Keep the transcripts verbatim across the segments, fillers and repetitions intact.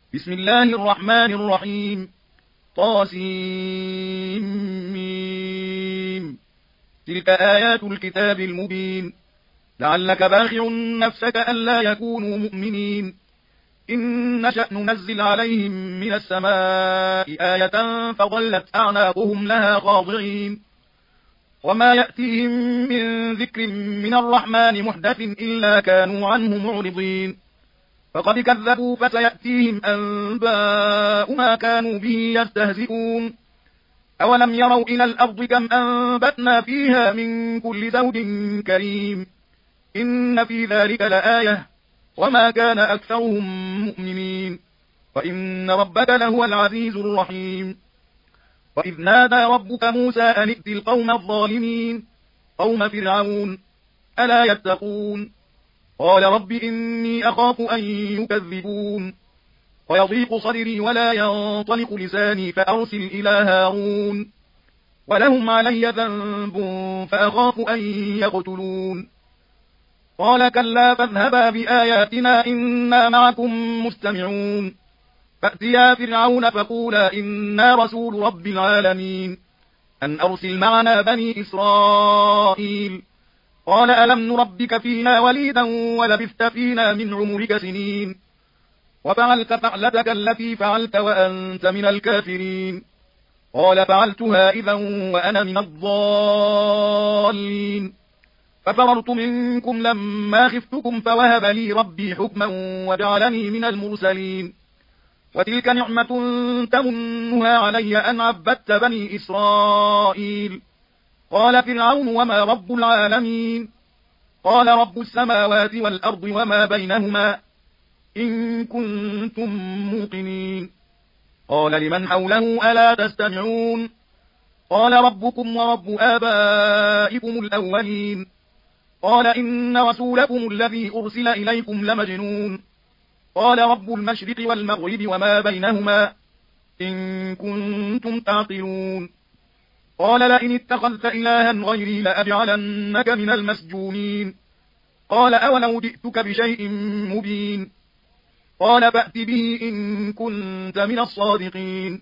بسم الله الرحمن الرحيم. طاسيم. تلك آيات الكتاب المبين. لعلك باخع نفسك ألا يكونوا مؤمنين. إن نشأ ننزل عليهم من السماء آية فظلت أعناقهم لها خاضعين. وما يأتيهم من ذكر من الرحمن محدث إلا كانوا عنه معرضين. فقد كذبوا فسيأتيهم أنباء ما كانوا به يستهزئون. أولم يروا إلى الأرض كم أنبتنا فيها من كل زوج كريم. إن في ذلك لآية وما كان أكثرهم مؤمنين وإن ربك لهو العزيز الرحيم. وإذ نادى ربك موسى أن ائت القوم الظالمين قوم فرعون ألا يتقون. قال رب إني أخاف أن يكذبون ويضيق صدري ولا ينطلق لساني فأرسل إلى هارون ولهم علي ذنب فأخاف أن يقتلون. قال كلا فاذهبا بآياتنا إنا معكم مستمعون. فأتيا فرعون فقولا إنا رسول رب العالمين أن أرسل معنا بني إسرائيل. قال ألم نربك فينا وليدا ولبثت فينا من عمرك سنين وفعلت فعلتك التي فعلت وأنت من الكافرين. قال فعلتها إذا وأنا من الضالين ففررت منكم لما خفتكم فوهب لي ربي حكما وجعلني من المرسلين. وتلك نعمة تمنها علي أن عبدت بني إسرائيل. قال فرعون وما رب العالمين. قال رب السماوات والأرض وما بينهما إن كنتم موقنين. قال لمن حوله ألا تستمعون. قال ربكم ورب آبائكم الأولين. قال إن رسولكم الذي أرسل إليكم لمجنون. قال رب المشرق والمغرب وما بينهما إن كنتم تعقلون. قال لئن اتخذت إلها غيري لأجعلنك من المسجونين. قال أولو جئتك بشيء مبين. قال فأت به إن كنت من الصادقين.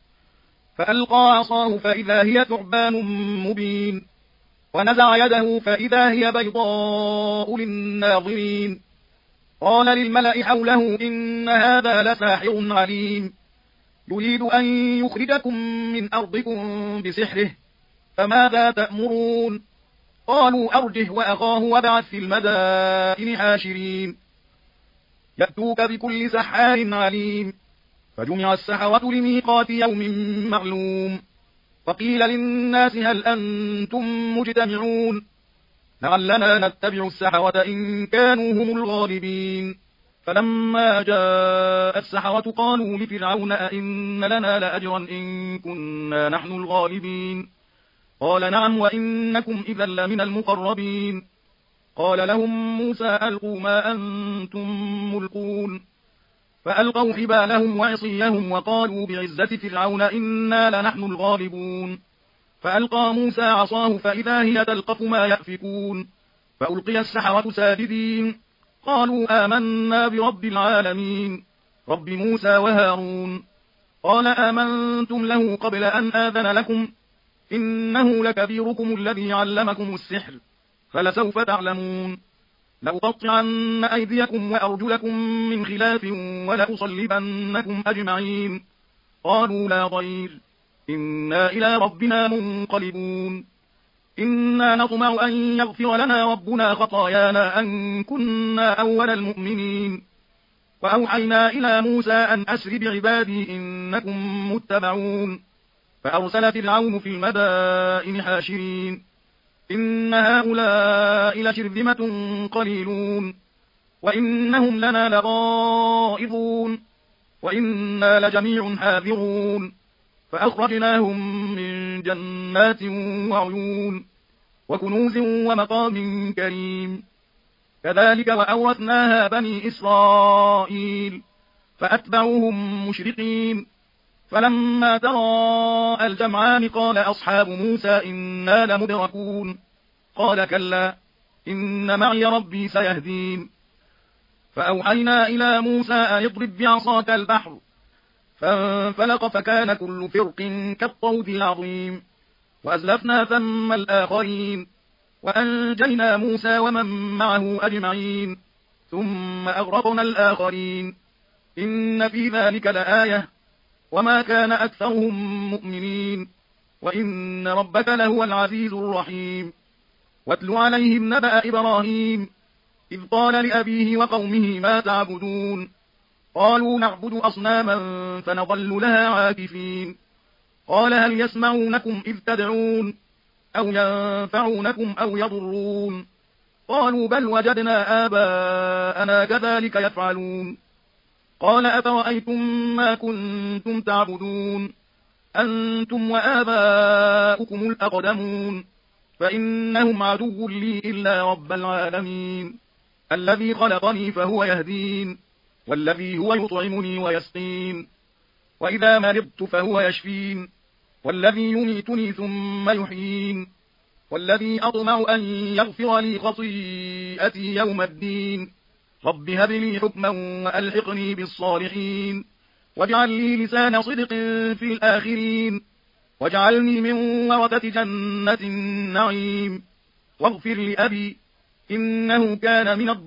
فألقى عصاه فإذا هي ثعبان مبين ونزع يده فإذا هي بيضاء للناظرين. قال للملأ حوله إن هذا لساحر عليم يريد أن يخرجكم من أرضكم بسحره فماذا تأمرون. قالوا أرجه وأخاه وابعث في المدائن حاشرين يأتوك بكل سحار عليم. فجمع السحرة لميقات يوم معلوم. وقيل للناس هل أنتم مجتمعون لعلنا نتبع السحرة إن كانوا هم الغالبين. فلما جاء السحرة قالوا لفرعون أئن لنا لأجرا إن كنا نحن الغالبين. قال نعم وإنكم إذا لمن المقربين. قال لهم موسى ألقوا ما أنتم ملقون. فألقوا حبالهم وعصيهم وقالوا بعزة فرعون إنا لنحن الغالبون. فألقى موسى عصاه فإذا هي تلقف ما يأفكون. فألقي السحرة ساجدين قالوا آمنا برب العالمين رب موسى وهارون. قال آمنتم له قبل أن آذن لكم إنه لكبيركم الذي علمكم السحر فلسوف تعلمون. لأقطعن أيديكم وأرجلكم من خلاف ولأصلبنكم أجمعين. قالوا لا ضير إنا إلى ربنا منقلبون. إنا نطمع أن يغفر لنا ربنا خطايانا أن كنا أول المؤمنين. وأوحينا إلى موسى أن أسر بعبادي إنكم متبعون. فأرسل فرعون في المدائن حاشرين إن هؤلاء لشرذمة قليلون وإنهم لنا لغائظون وإنا لجميع حاذرون. فأخرجناهم من جنات وعيون وكنوز ومقام كريم. كذلك وأورثناها بني إسرائيل فأتبعوهم مشرقين. فلما تراءى الجمعان قال أصحاب موسى إنا لمدركون. قال كلا إن معي ربي سيهدين. فأوحينا إلى موسى أن اضرب بعصاك البحر فانفلق فكان كل فرق كالطود العظيم وأزلفنا ثم الآخرين وأنجينا موسى ومن معه أجمعين ثم أغرقنا الآخرين إن في ذلك لآية وما كان أكثرهم مؤمنين وإن ربك لهو العزيز الرحيم واتل عليهم نبأ إبراهيم إذ قال لأبيه وقومه ما تعبدون قالوا نعبد أصناما فنظل لها عاكفين قال هل يسمعونكم إذ تدعون أو ينفعونكم أو يضرون قالوا بل وجدنا آباءنا كذلك يفعلون قال أفرأيتم ما كنتم تعبدون أنتم وآباؤكم الأقدمون فإنهم عدو لي إلا رب العالمين الذي خلقني فهو يهدين والذي هو يطعمني ويسقين وإذا مرضت فهو يشفين والذي يميتني ثم يحيين والذي أطمع أن يغفر لي خطيئتي يوم الدين رب هب لي حكما وألحقني بالصالحين واجعل لي لسان صدق في الآخرين واجعلني من ورثة جنة النعيم واغفر لأبي إنه كان من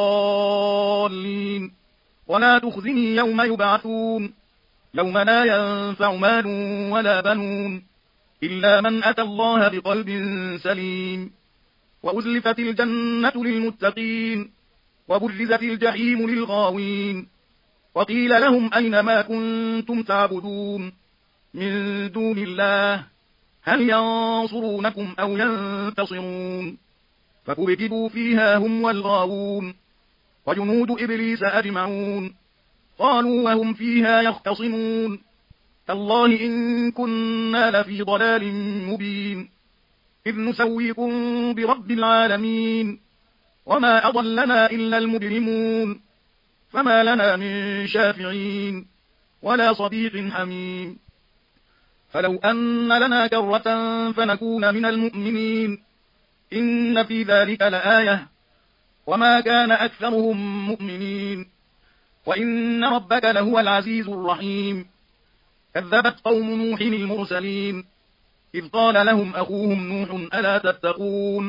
الضالين ولا تخزني يوم يبعثون يوم لا ينفع مال ولا بنون إلا من أتى الله بقلب سليم وأزلفت الجنة للمتقين وبرزت الجحيم للغاوين وقيل لهم أين ما كنتم تعبدون من دون الله هل ينصرونكم أو ينتصرون فكبكبوا فيها هم والغاوون وجنود إبليس أجمعون قالوا وهم فيها يختصمون تالله إن كنا لفي ضلال مبين إذ نسويكم برب العالمين وما أضلنا إلا المجرمون فما لنا من شافعين ولا صديق حميم فلو أن لنا كرة فنكون من المؤمنين إن في ذلك لآية وما كان أكثرهم مؤمنين وإن ربك لهو العزيز الرحيم كذبت قوم نوح المرسلين إذ قال لهم أخوهم نوح ألا تتقون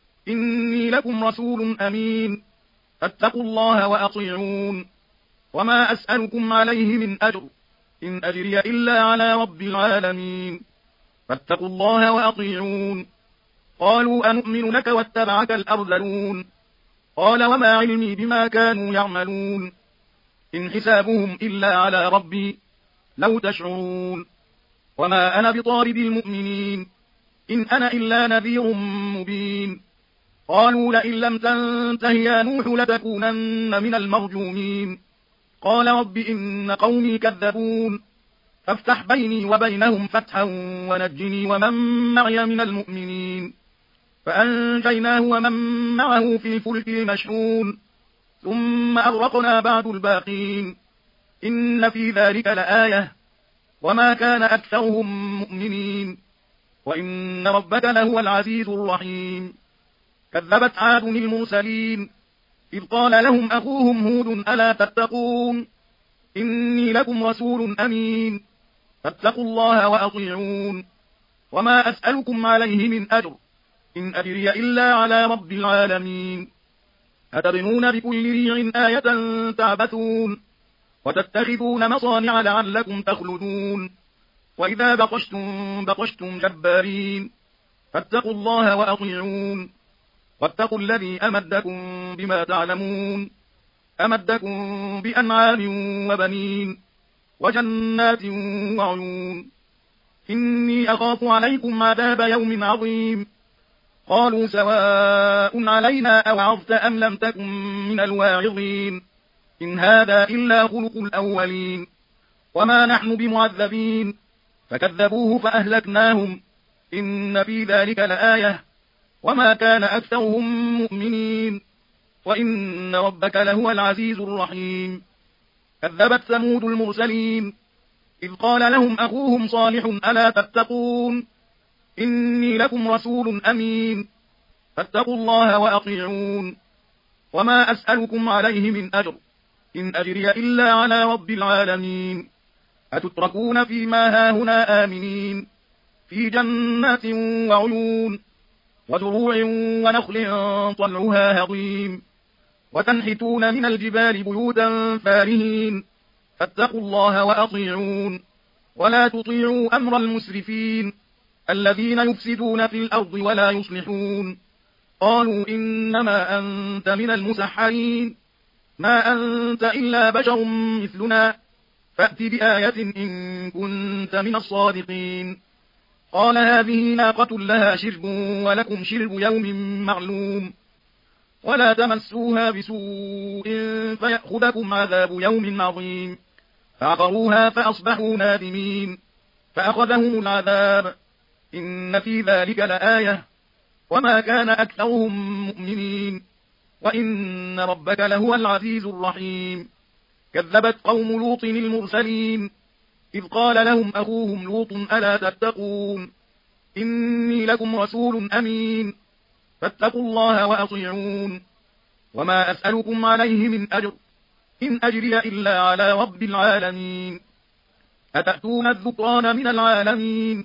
إني لكم رسول أمين فاتقوا الله وأطيعون وما أسألكم عليه من أجر إن أجري إلا على رب العالمين فاتقوا الله وأطيعون قالوا أنؤمن لك واتبعك الأرذلون قال وما علمي بما كانوا يعملون إن حسابهم إلا على ربي لو تشعرون وما أنا بطارد المؤمنين إن أنا إلا نذير مبين قالوا لئن لم تنته يا نوح لتكونن من المرجومين قال رب إن قومي كذبون فافتح بيني وبينهم فتحا ونجني ومن معي من المؤمنين فأنجيناه ومن معه في الفلك المشحون ثم أغرقنا بعد الباقين إن في ذلك لآية وما كان أكثرهم مؤمنين وإن ربك لهو العزيز الرحيم كذبت عاد المرسلين إذ قال لهم أخوهم هود ألا تتقون إني لكم رسول أمين فاتقوا الله وأطيعون وما أسألكم عليه من أجر إن أجري إلا على رب العالمين أتبنون بكل ريع آية تعبثون وتتخذون مصانع لعلكم تخلدون وإذا بطشتم بطشتم جبارين فاتقوا الله وأطيعون واتقوا الذي أمدكم بما تعلمون أمدكم بأنعام وبنين وجنات وعيون إني أخاف عليكم عذاب يوم عظيم قالوا سواء علينا أوعظت أم لم تكن من الواعظين إن هذا إلا خلق الأولين وما نحن بمعذبين فكذبوه فأهلكناهم إن في ذلك لآية وما كان أكثرهم مؤمنين وإن ربك لهو العزيز الرحيم كذبت ثمود المرسلين إذ قال لهم أخوهم صالح ألا تتقون إني لكم رسول أمين فاتقوا الله وأطيعون وما أسألكم عليه من أجر، إن أجري إلا على رب العالمين. أتتركون فيما هاهنا آمنين في جنات وعيون وزروع ونخل طلعها هضيم، وتنحتون من الجبال بيوتا فارهين، فاتقوا الله وأطيعون، ولا تطيعوا أمر المسرفين الذين يفسدون في الأرض ولا يصلحون. قالوا إنما أنت من المسحرين، ما أنت إلا بشر مثلنا، فأت بآية إن كنت من الصادقين. قال هذه ناقة لها شرب ولكم شرب يوم معلوم، ولا تمسوها بسوء فيأخذكم عذاب يوم عظيم. فعقروها فأصبحوا نادمين، فأخذهم العذاب، إن في ذلك لآية، وما كان أكثرهم مؤمنين، وإن ربك لهو العزيز الرحيم. كذبت قوم لوط المرسلين، إذ قال لهم أخوهم لوط ألا تتقون، إني لكم رسول أمين، فاتقوا الله وأطيعون، وما أسألكم عليه من أجر، إن أجري إلا على رب العالمين. أتأتون الذكران من العالمين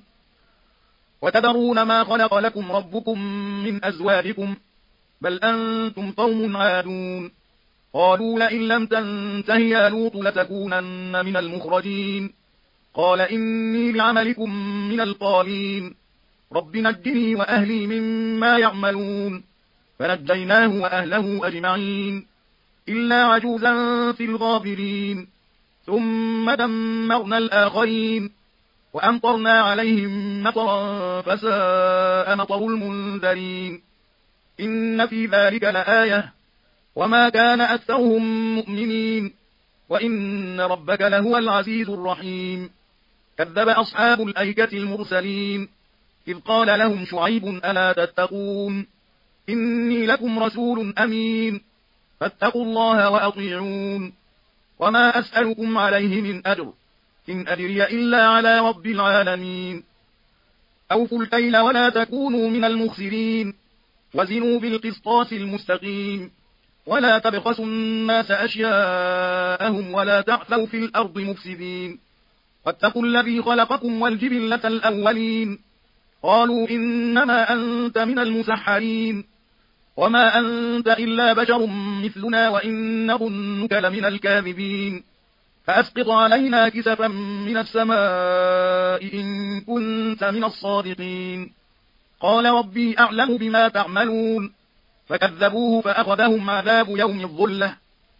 وتذرون ما خلق لكم ربكم من أزواجكم، بل أنتم قوم عادون. قالوا لئن لم تنته يا لوط لتكونن من المخرجين. قال إني لعملكم من القالين، رب نجني وأهلي مما يعملون. فنجيناه وأهله أجمعين إلا عجوزا في الغابرين، ثم دمرنا الآخرين وأمطرنا عليهم مطرا فساء مطر المنذرين. إن في ذلك لآية، وما كان أكثرهم مؤمنين، وإن ربك لهو العزيز الرحيم. كذب أصحاب الأيكة المرسلين، إذ قال لهم شعيب ألا تتقون، إني لكم رسول أمين، فاتقوا الله وأطيعون، وما أسألكم عليه من أجر، إن أجري إلا على رب العالمين. أوفوا الكيل ولا تكونوا من المخسرين، وزنوا بالقسطاس المستقيم، ولا تبخسوا الناس أشياءهم ولا تعثوا في الأرض مفسدين. واتقوا الذي خلقكم والجبلة الأولين. قالوا إنما أنت من المسحرين، وما أنت إلا بشر مثلنا وإن نظنك لمن الكاذبين، فأسقط علينا كسفا من السماء إن كنت من الصادقين. قال ربي أعلم بما تعملون، فكذبوه فأخذهم عذاب يوم الظلة،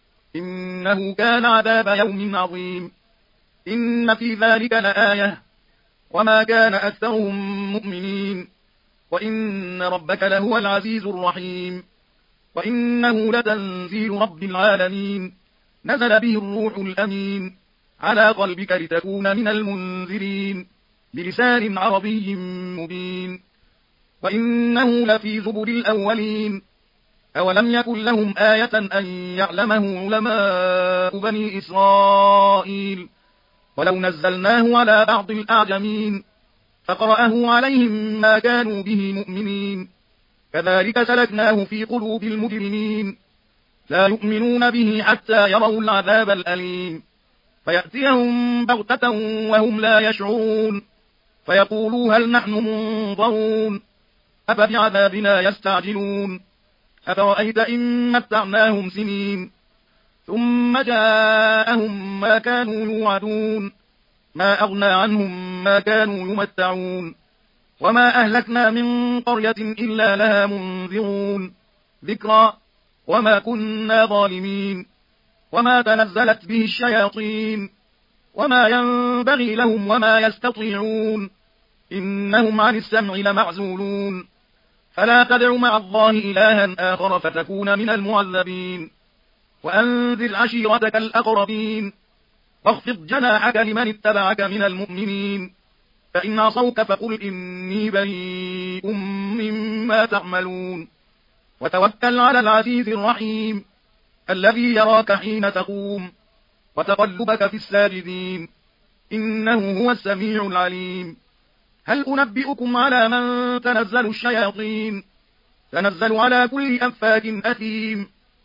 إنه كان عذاب يوم عظيم. إن في ذلك لآية، وما كان أكثرهم مؤمنين، وإن ربك لهو العزيز الرحيم. وإنه لتنزيل رب العالمين، نزل به الروح الأمين على قلبك لتكون من المنذرين بلسان عربي مبين. وإنه لفي زبر الأولين، أولم يكن لهم آية أن يعلمه علماء بني إسرائيل، ولو نزلناه على بعض الأعجمين فقرأه عليهم ما كانوا به مؤمنين، كذلك سلكناه في قلوب المجرمين، لا يؤمنون به حتى يروا العذاب الأليم، فيأتيهم بغتة وهم لا يشعرون، فيقولوا هل نحن منظرون، أفبعذابنا يستعجلون، أفرأيت إن متعناهم سنين ثم جاءهم ما كانوا يوعدون، ما أغنى عنهم ما كانوا يمتعون، وما أهلكنا من قرية إلا لها منذرون، ذكرى وما كنا ظالمين، وما تنزلت به الشياطين، وما ينبغي لهم وما يستطيعون، إنهم عن السمع لمعزولون، فلا تدع مع الله إلها آخر فتكون من المعذبين. وأنذر عشيرتك الأقربين، واخفض جناحك لمن اتبعك من المؤمنين، فإن عصوك فقل إني بريء مما تعملون، وتوكل على العزيز الرحيم الذي يراك حين تقوم وتقلبك في الساجدين، إنه هو السميع العليم. هل أنبئكم على من تنزل الشياطين؟ تنزل على كل أفاك أثيم،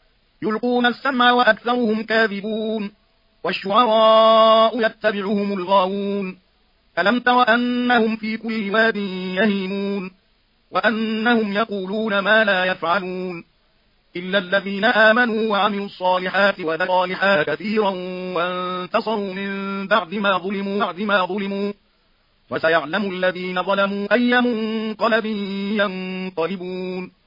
يلقون السمع وأكثرهم كاذبون والشعراء يتبعهم الغاوون ألم تر أنهم في كل واد يهيمون وأنهم يقولون ما لا يفعلون إلا الذين آمنوا وعملوا الصالحات وذكروا الصالحات كثيرا وانتصروا من بعد ما ظلموا بعد ما ظلموا وسيعلم الذين ظلموا أي منقلب ينقلبون